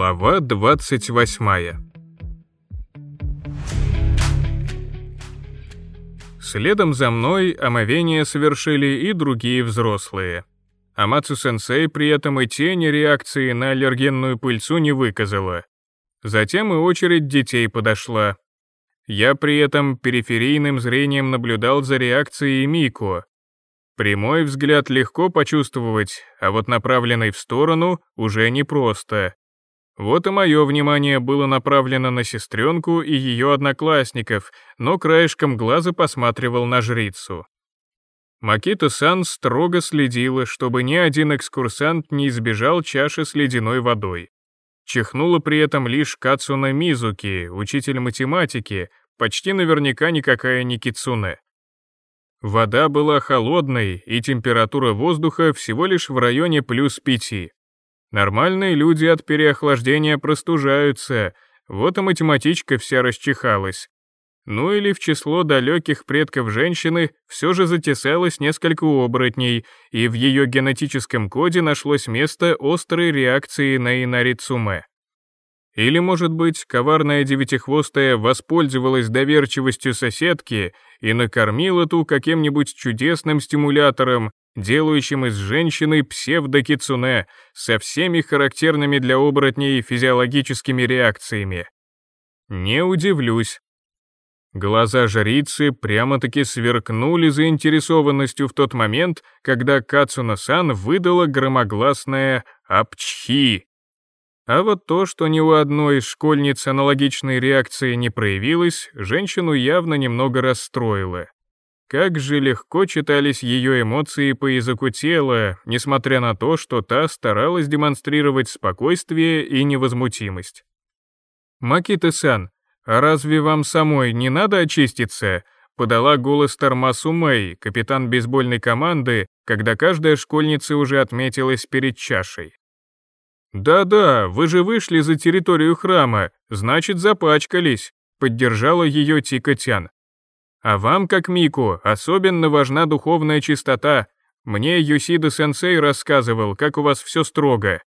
Глава 28. Следом за мной омовение совершили и другие взрослые. Амацу-сенсей при этом и тени реакции на аллергенную пыльцу не выказала. Затем и очередь детей подошла. Я при этом периферийным зрением наблюдал за реакцией Мико. Прямой взгляд легко почувствовать, а вот направленный в сторону уже непросто. Вот и мое внимание было направлено на сестренку и ее одноклассников, но краешком глаза посматривал на жрицу. Макито-сан строго следила, чтобы ни один экскурсант не избежал чаши с ледяной водой. Чихнула при этом лишь Кацуна Мизуки, учитель математики, почти наверняка никакая не кицуне. Вода была холодной, и температура воздуха всего лишь в районе +5. Нормальные люди от переохлаждения простужаются, вот и математичка вся расчихалась. Ну или в число далеких предков женщины все же затесалось несколько оборотней, и в ее генетическом коде нашлось место острой реакции на Инарицуме. Или, может быть, коварная девятихвостая воспользовалась доверчивостью соседки и накормила ту каким-нибудь чудесным стимулятором, делающим из женщины псевдокицуне со всеми характерными для оборотней физиологическими реакциями. Не удивлюсь. Глаза жрицы прямо-таки сверкнули заинтересованностью в тот момент, когда Кацуна-сан выдала громогласное «апчхи». А вот то, что ни у одной из школьниц аналогичной реакции не проявилось, женщину явно немного расстроило. Как же легко читались ее эмоции по языку тела, несмотря на то, что та старалась демонстрировать спокойствие и невозмутимость. «Макито-сан, а разве вам самой не надо очиститься?» — подала голос Тормасу Мэй, капитан бейсбольной команды, когда каждая школьница уже отметилась перед чашей. «Да-да, вы же вышли за территорию храма, значит, запачкались», — поддержала ее Тика-тян. «А вам, как Мику, особенно важна духовная чистота. Мне Юсида-сенсей рассказывал, как у вас все строго».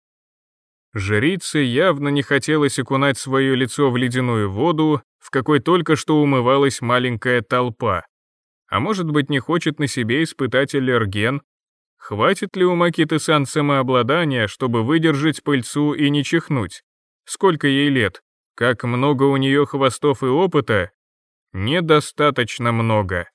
Жрице явно не хотелось окунать свое лицо в ледяную воду, в какой только что умывалась маленькая толпа. А может быть, не хочет на себе испытать аллерген? Хватит ли у Макито-сан самообладания, чтобы выдержать пыльцу и не чихнуть? Сколько ей лет? Как много у нее хвостов и опыта? Недостаточно много.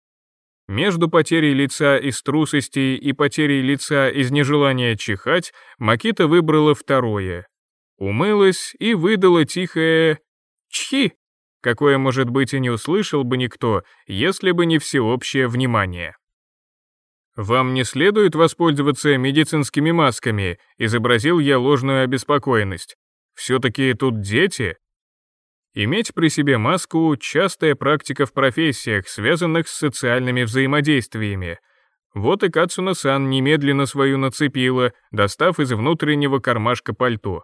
Между потерей лица из трусости и потерей лица из нежелания чихать Макито выбрала второе. Умылась и выдала тихое «чхи», какое, может быть, и не услышал бы никто, если бы не всеобщее внимание. «Вам не следует воспользоваться медицинскими масками», — изобразил я ложную обеспокоенность. «Все-таки тут дети». Иметь при себе маску — частая практика в профессиях, связанных с социальными взаимодействиями. Вот и Кацуна-сан немедленно свою нацепила, достав из внутреннего кармашка пальто.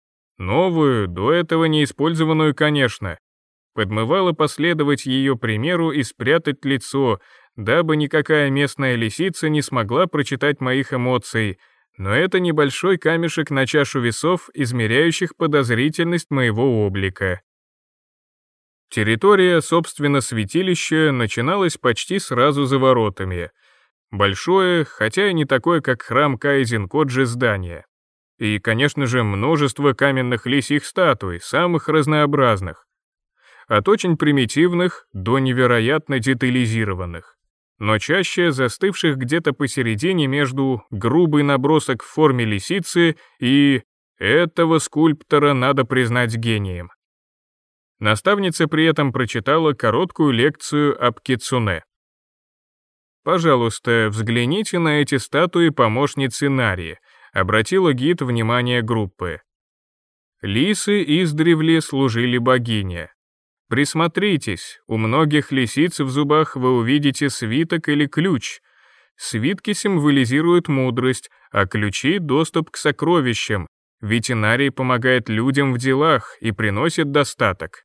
Новую, до этого неиспользованную, конечно. Подмывала последовать ее примеру и спрятать лицо, дабы никакая местная лисица не смогла прочитать моих эмоций, но это небольшой камешек на чашу весов, измеряющих подозрительность моего облика. Территория, собственно, святилища начиналась почти сразу за воротами. Большое, хотя и не такое, как храм Кайзен-Коджи здание. И, конечно же, множество каменных лисьих статуй, самых разнообразных. От очень примитивных до невероятно детализированных. Но чаще застывших где-то посередине между грубый набросок в форме лисицы и «этого скульптора надо признать гением». Наставница при этом прочитала короткую лекцию об кицуне. «Пожалуйста, взгляните на эти статуи помощницы Нари», — обратила гид внимание группы. «Лисы издревле служили богине. Присмотритесь, у многих лисиц в зубах вы увидите свиток или ключ. Свитки символизируют мудрость, а ключи — доступ к сокровищам, ведь Инарий помогает людям в делах и приносит достаток».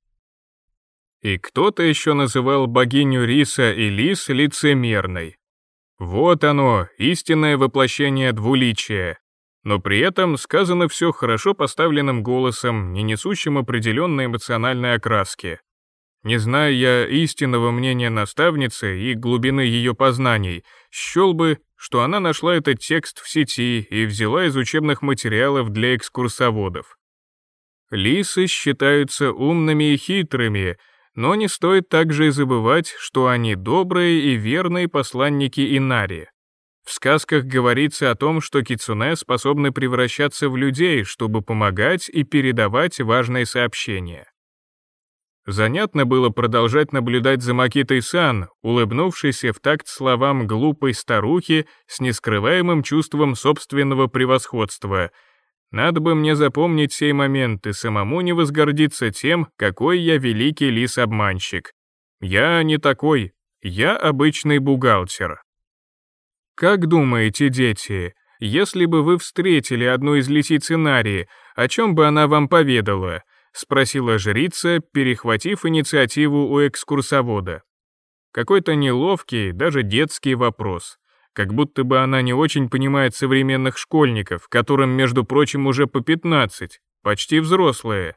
И кто-то еще называл богиню риса и лис лицемерной. Вот оно, истинное воплощение двуличия. но при этом сказано все хорошо поставленным голосом, не несущим определенной эмоциональной окраски. Не зная я истинного мнения наставницы и глубины ее познаний, счел бы, что она нашла этот текст в сети и взяла из учебных материалов для экскурсоводов. Лисы считаются умными и хитрыми, но не стоит также и забывать, что они добрые и верные посланники Инари. В сказках говорится о том, что кицунэ способны превращаться в людей, чтобы помогать и передавать важные сообщения. Занятно было продолжать наблюдать за Макитой-сан, улыбнувшейся в такт словам глупой старухи с нескрываемым чувством собственного превосходства. Надо бы мне запомнить сей момент и самому не возгордиться тем, какой я великий лис-обманщик. Я не такой, я обычный бухгалтер. Как думаете, дети, если бы вы встретили одну из лисиц Инари, о чем бы она вам поведала? Спросила жрица, перехватив инициативу у экскурсовода. Какой-то неловкий, даже детский вопрос. Как будто бы она не очень понимает современных школьников, которым, между прочим, уже по 15, почти взрослые.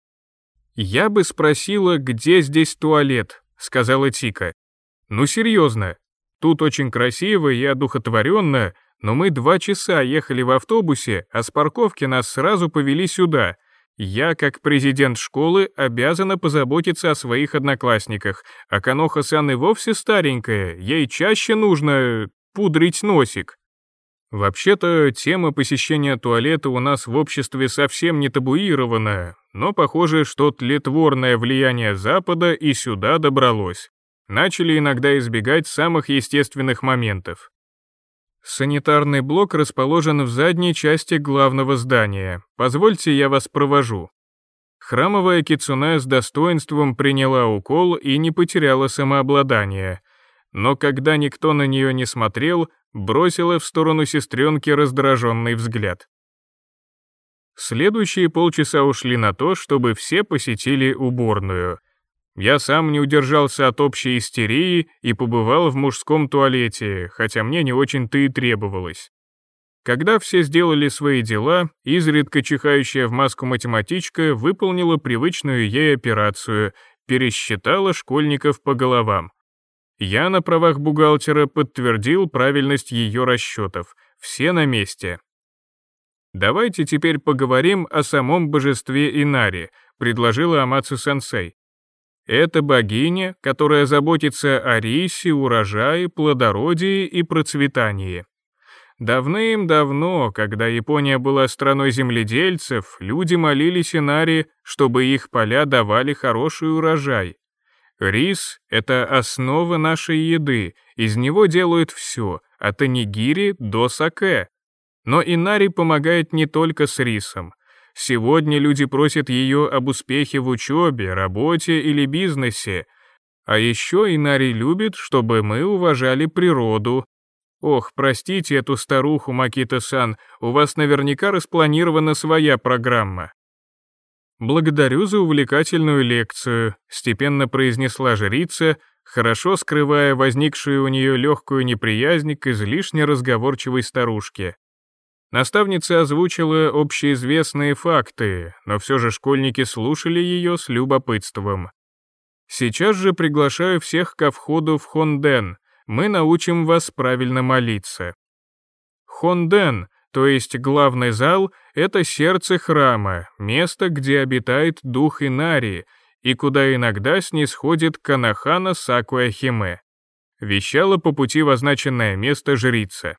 «Я бы спросила, где здесь туалет», — сказала Тика. «Ну серьезно, тут очень красиво и одухотворенно, но мы 2 часа ехали в автобусе, а с парковки нас сразу повели сюда. Я, как президент школы, обязана позаботиться о своих одноклассниках, а Каноха-сан и вовсе старенькая, ей чаще нужно пудрить носик». Вообще-то, тема посещения туалета у нас в обществе совсем не табуирована, но похоже, что тлетворное влияние Запада и сюда добралось. Начали иногда избегать самых естественных моментов. Санитарный блок расположен в задней части главного здания. Позвольте, я вас провожу. Храмовая кицунэ с достоинством приняла укол и не потеряла самообладание. Но когда никто на нее не смотрел, бросила в сторону сестренки раздраженный взгляд. Следующие полчаса ушли на то, чтобы все посетили уборную. Я сам не удержался от общей истерии и побывал в мужском туалете, хотя мне не очень-то и требовалось. Когда все сделали свои дела, изредка чихающая в маску математичка выполнила привычную ей операцию, пересчитала школьников по головам. Я на правах бухгалтера подтвердил правильность ее расчетов. Все на месте. «Давайте теперь поговорим о самом божестве Инари», предложила Амацу-сенсей. Это богиня, которая заботится о рисе, урожае, плодородии и процветании. Давным-давно, когда Япония была страной земледельцев, люди молились Инари, чтобы их поля давали хороший урожай. Рис — это основа нашей еды, из него делают все, от онигири до сакэ. Но Инари помогает не только с рисом. Сегодня люди просят ее об успехе в учебе, работе или бизнесе. А еще Инари любит, чтобы мы уважали природу. Ох, простите эту старуху, Макита-сан, у вас наверняка распланирована своя программа. «Благодарю за увлекательную лекцию», — степенно произнесла жрица, хорошо скрывая возникшую у нее легкую неприязнь к излишне разговорчивой старушке. Наставница озвучила общеизвестные факты, но все же школьники слушали ее с любопытством. «Сейчас же приглашаю всех ко входу в Хонден. Мы научим вас правильно молиться». Хонден, то есть главный зал, это сердце храма, место, где обитает дух Инари, и куда иногда снисходит Канахана Сакуя-химе. Вещала по пути в означенное место жрица.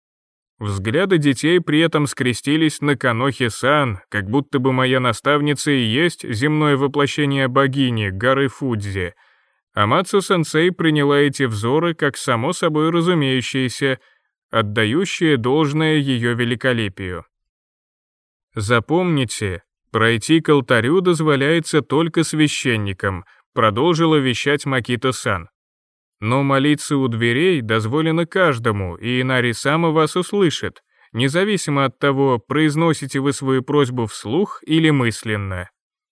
Взгляды детей при этом скрестились на Канохи-сан, как будто бы моя наставница и есть земное воплощение богини, горы Фудзи. Амацу-сенсей приняла эти взоры как само собой разумеющиеся, отдающие должное ее великолепию. «Запомните, пройти к алтарю дозволяется только священникам», продолжила вещать Макито-сан. «Но молиться у дверей дозволено каждому, и Инари сама вас услышит, независимо от того, произносите вы свою просьбу вслух или мысленно».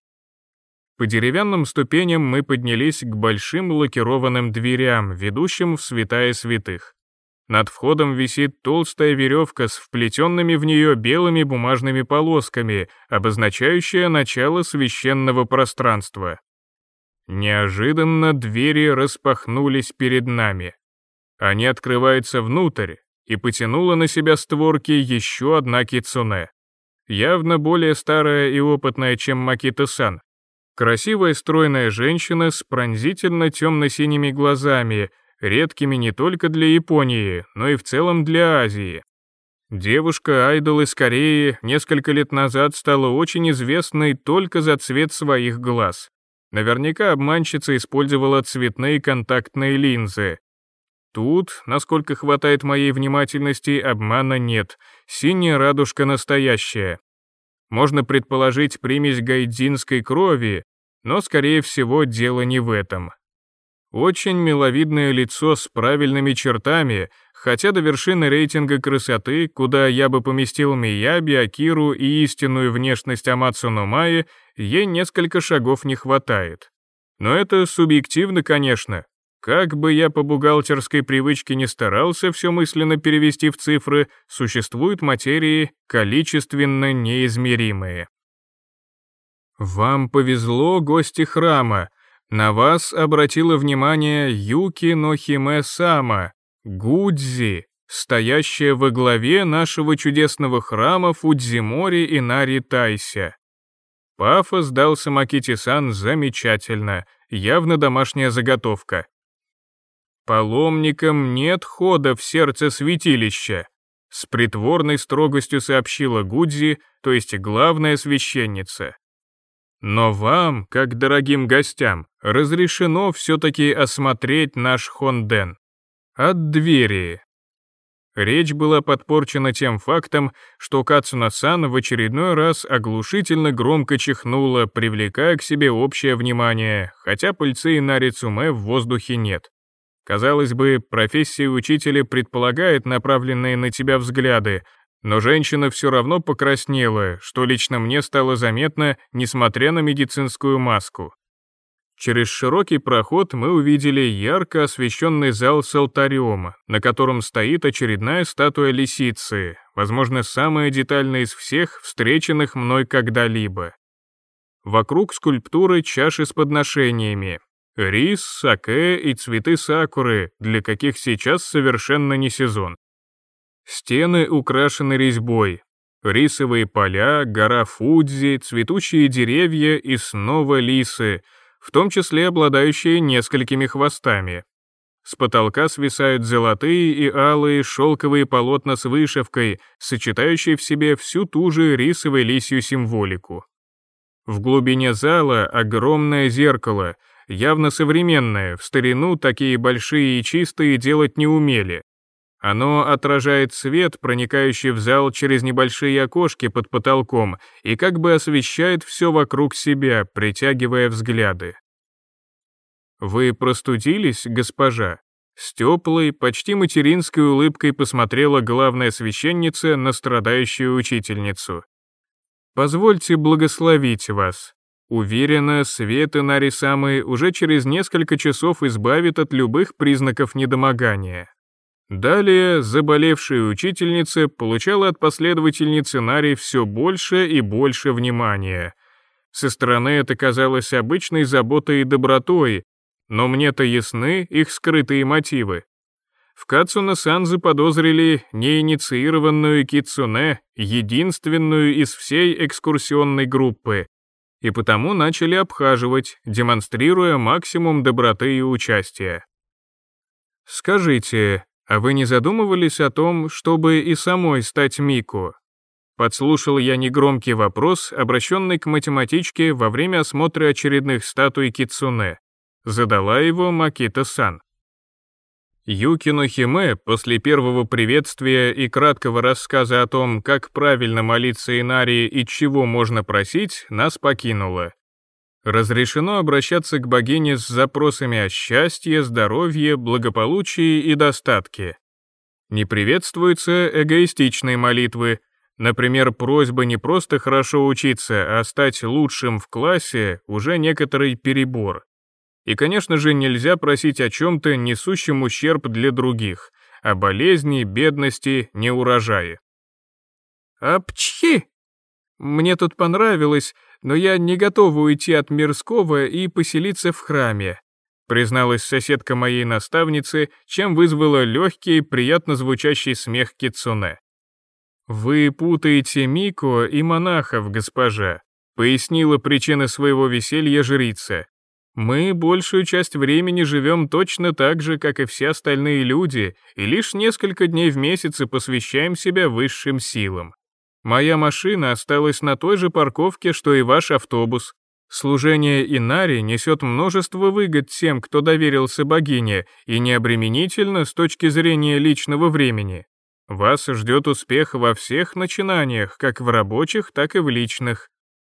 По деревянным ступеням мы поднялись к большим лакированным дверям, ведущим в святая святых. Над входом висит толстая веревка с вплетенными в нее белыми бумажными полосками, обозначающая начало священного пространства. Неожиданно двери распахнулись перед нами. Они открываются внутрь, и потянула на себя створки еще одна кицуне. Явно более старая и опытная, чем Макито-сан. Красивая стройная женщина с пронзительно темно-синими глазами, редкими не только для Японии, но и в целом для Азии. Девушка-айдол из Кореи несколько лет назад стала очень известной только за цвет своих глаз. Наверняка обманщица использовала цветные контактные линзы. Тут, насколько хватает моей внимательности, обмана нет, синяя радужка настоящая. Можно предположить примесь гайдзинской крови, но, скорее всего, дело не в этом. Очень миловидное лицо с правильными чертами, хотя до вершины рейтинга красоты, куда я бы поместил Мияби, Акиру и истинную внешность Амацу Номаи, ей несколько шагов не хватает. Но это субъективно, конечно. Как бы я по бухгалтерской привычке не старался все мысленно перевести в цифры, существуют материи количественно неизмеримые. Вам повезло, гости храма. На вас обратила внимание Юки Нохиме Сама, Гудзи, стоящая во главе нашего чудесного храма Фудзимори Инари Тайся. Пафос дался Макити-сан замечательно, явно домашняя заготовка. «Паломникам нет хода в сердце святилища», с притворной строгостью сообщила Гудзи, то есть главная священница. «Но вам, как дорогим гостям, разрешено все-таки осмотреть наш хонден. От двери». Речь была подпорчена тем фактом, что Кацуна-сан в очередной раз оглушительно громко чихнула, привлекая к себе общее внимание, хотя пыльцы Инари Цуме в воздухе нет. Казалось бы, профессия учителя предполагает направленные на тебя взгляды, но женщина все равно покраснела, что лично мне стало заметно, несмотря на медицинскую маску. Через широкий проход мы увидели ярко освещенный зал с алтарем, на котором стоит очередная статуя лисицы, возможно, самая детальная из всех, встреченных мной когда-либо. Вокруг скульптуры чаши с подношениями, рис, саке и цветы сакуры, для каких сейчас совершенно не сезон. Стены украшены резьбой. Рисовые поля, гора Фудзи, цветущие деревья и снова лисы, в том числе обладающие несколькими хвостами. С потолка свисают золотые и алые шелковые полотна с вышивкой, сочетающие в себе всю ту же рисово-лисью символику. В глубине зала огромное зеркало, явно современное, в старину такие большие и чистые делать не умели. Оно отражает свет, проникающий в зал через небольшие окошки под потолком, и как бы освещает все вокруг себя, притягивая взгляды. «Вы простудились, госпожа?» С теплой, почти материнской улыбкой посмотрела главная священница на страдающую учительницу. «Позвольте благословить вас. Уверена, свет Инари-самы уже через несколько часов избавит от любых признаков недомогания». Далее заболевшая учительница получала от последовательницы Нари все больше и больше внимания. Со стороны это казалось обычной заботой и добротой, но мне-то ясны их скрытые мотивы. В Кацуна-сан заподозрили неинициированную кицуне, единственную из всей экскурсионной группы, и потому начали обхаживать, демонстрируя максимум доброты и участия. «Скажите, а вы не задумывались о том, чтобы и самой стать Мику?» Подслушал я негромкий вопрос, обращенный к математичке во время осмотра очередных статуй кицуне. Задала его Макито-сан. Юки Нохиме после первого приветствия и краткого рассказа о том, как правильно молиться Инари и чего можно просить, нас покинула. Разрешено обращаться к богине с запросами о счастье, здоровье, благополучии и достатке. Не приветствуются эгоистичные молитвы, например, просьба не просто хорошо учиться, а стать лучшим в классе, уже некоторый перебор. И, конечно же, нельзя просить о чем-то, несущем ущерб для других, о болезни, бедности, неурожае. «Апчхи! Мне тут понравилось, но я не готова уйти от мирского и поселиться в храме», призналась соседка моей наставницы, чем вызвала легкий, приятно звучащий смех кицуне. «Вы путаете Мико и монахов, госпожа», пояснила причины своего веселья жрица. «Мы большую часть времени живем точно так же, как и все остальные люди, и лишь несколько дней в месяц посвящаем себя высшим силам. Моя машина осталась на той же парковке, что и ваш автобус. Служение Инари несет множество выгод тем, кто доверился богине, и необременительно с точки зрения личного времени. Вас ждет успех во всех начинаниях, как в рабочих, так и в личных».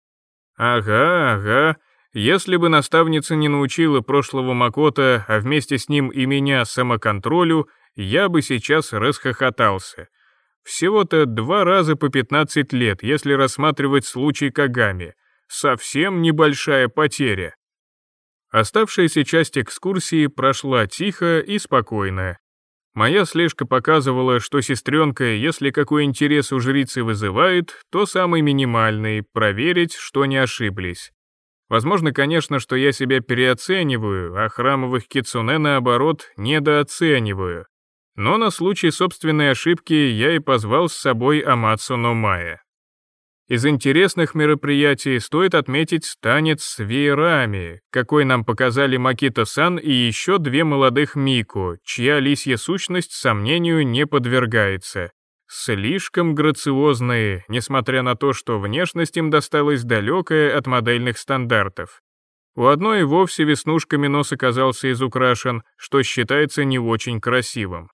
Ага. Если бы наставница не научила прошлого Макото, а вместе с ним и меня самоконтролю, я бы сейчас расхохотался. Всего-то 2 раза по 15 лет, если рассматривать случай Кагами. Совсем небольшая потеря. Оставшаяся часть экскурсии прошла тихо и спокойно. Моя слежка показывала, что сестренка, если какой интерес у жрицы вызывает, то самый минимальный, проверить, что не ошиблись. Возможно, конечно, что я себя переоцениваю, а храмовых кицуне, наоборот, недооцениваю. Но на случай собственной ошибки я и позвал с собой Амацу но Мая. Из интересных мероприятий стоит отметить танец с веерами, какой нам показали Макито-сан и еще 2 молодых Мико, чья лисья сущность сомнению не подвергается. Слишком грациозные, несмотря на то, что внешность им досталась далекая от модельных стандартов. У одной и вовсе веснушками нос оказался изукрашен, что считается не очень красивым.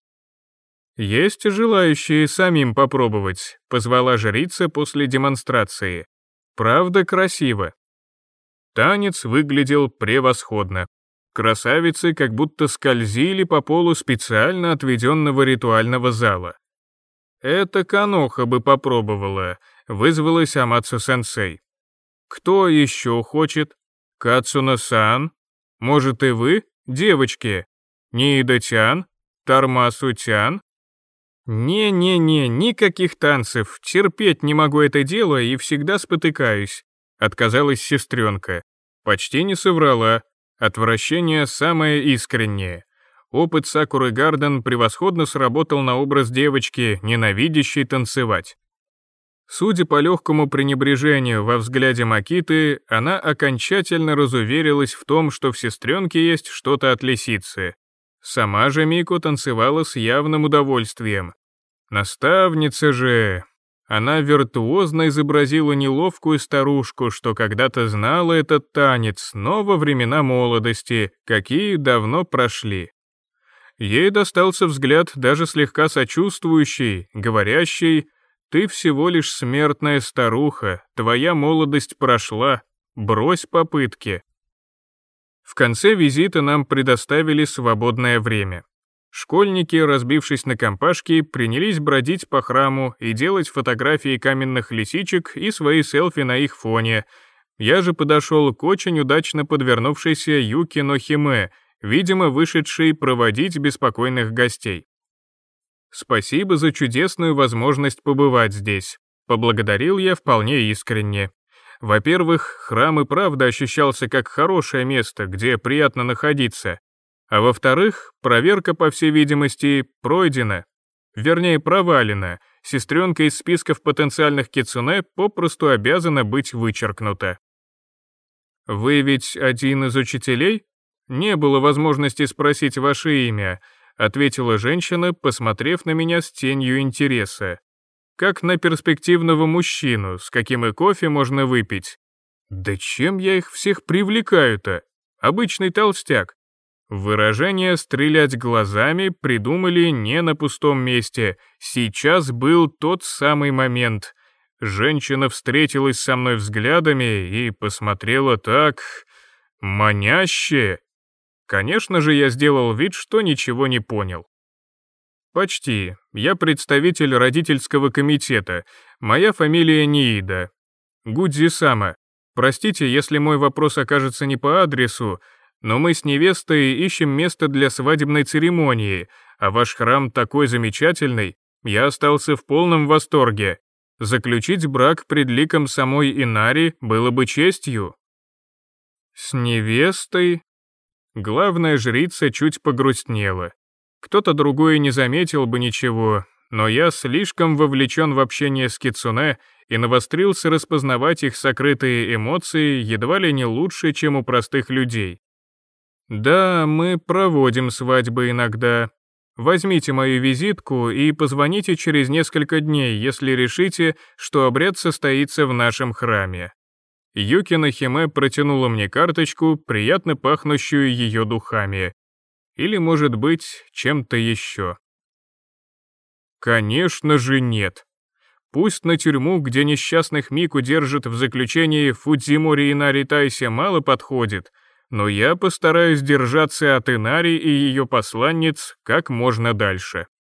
«Есть желающие самим попробовать», — позвала жрица после демонстрации. «Правда красиво». Танец выглядел превосходно. Красавицы как будто скользили по полу специально отведенного ритуального зала. «Это Каноха бы попробовала», — вызвалась Амацу-сенсей. «Кто еще хочет? Кацуна-сан? Может и вы, девочки? Ниида-тян? Тармасу-тян?» «Не-не-не, никаких танцев, терпеть не могу это дело и всегда спотыкаюсь», — отказалась сестренка. Почти не соврала, отвращение самое искреннее. Опыт Сакуры Гарден превосходно сработал на образ девочки, ненавидящей танцевать. Судя по легкому пренебрежению во взгляде Макиты, она окончательно разуверилась в том, что в сестренке есть что-то от лисицы. Сама же Мико танцевала с явным удовольствием. Наставница же... Она виртуозно изобразила неловкую старушку, что когда-то знала этот танец, но во времена молодости, какие давно прошли. Ей достался взгляд даже слегка сочувствующий, говорящий: «Ты всего лишь смертная старуха, твоя молодость прошла, брось попытки». В конце визита нам предоставили свободное время. Школьники, разбившись на компашки, принялись бродить по храму и делать фотографии каменных лисичек и свои селфи на их фоне. Я же подошел к очень удачно подвернувшейся Юки Химе, видимо, вышедшей проводить беспокойных гостей. «Спасибо за чудесную возможность побывать здесь», — поблагодарил я вполне искренне. Во-первых, храм и правда ощущался как хорошее место, где приятно находиться. А во-вторых, проверка, по всей видимости, пройдена. Вернее, провалена. Сестренка из списков потенциальных кицуне попросту обязана быть вычеркнута. «Вы ведь один из учителей? Не было возможности спросить ваше имя», ответила женщина, посмотрев на меня с тенью интереса. Как на перспективного мужчину, с каким и кофе можно выпить. Да чем я их всех привлекаю-то? Обычный толстяк. Выражение «стрелять глазами» придумали не на пустом месте. Сейчас был тот самый момент. Женщина встретилась со мной взглядами и посмотрела так... маняще. Конечно же, я сделал вид, что ничего не понял. «Почти. Я представитель родительского комитета. Моя фамилия Ниида. Гудзи-сама. Простите, если мой вопрос окажется не по адресу, но мы с невестой ищем место для свадебной церемонии, А ваш храм такой замечательный, я остался в полном восторге. Заключить брак пред ликом самой Инари было бы честью. С невестой? Главная жрица чуть погрустнела. Кто-то другой не заметил бы ничего, но я слишком вовлечен в общение с кицуне и навострился распознавать их сокрытые эмоции едва ли не лучше, чем у простых людей. Да, мы проводим свадьбы иногда. Возьмите мою визитку и позвоните через несколько дней, если решите, что обряд состоится в нашем храме. Юкина Химе протянула мне карточку, приятно пахнущую ее духами. Или, может быть, чем-то еще. Конечно же нет. Пусть на тюрьму, где несчастных Мику держат в заключении Фудзимори Инари Тайсе, мало подходит, но я постараюсь держаться от Инари и ее посланниц как можно дальше.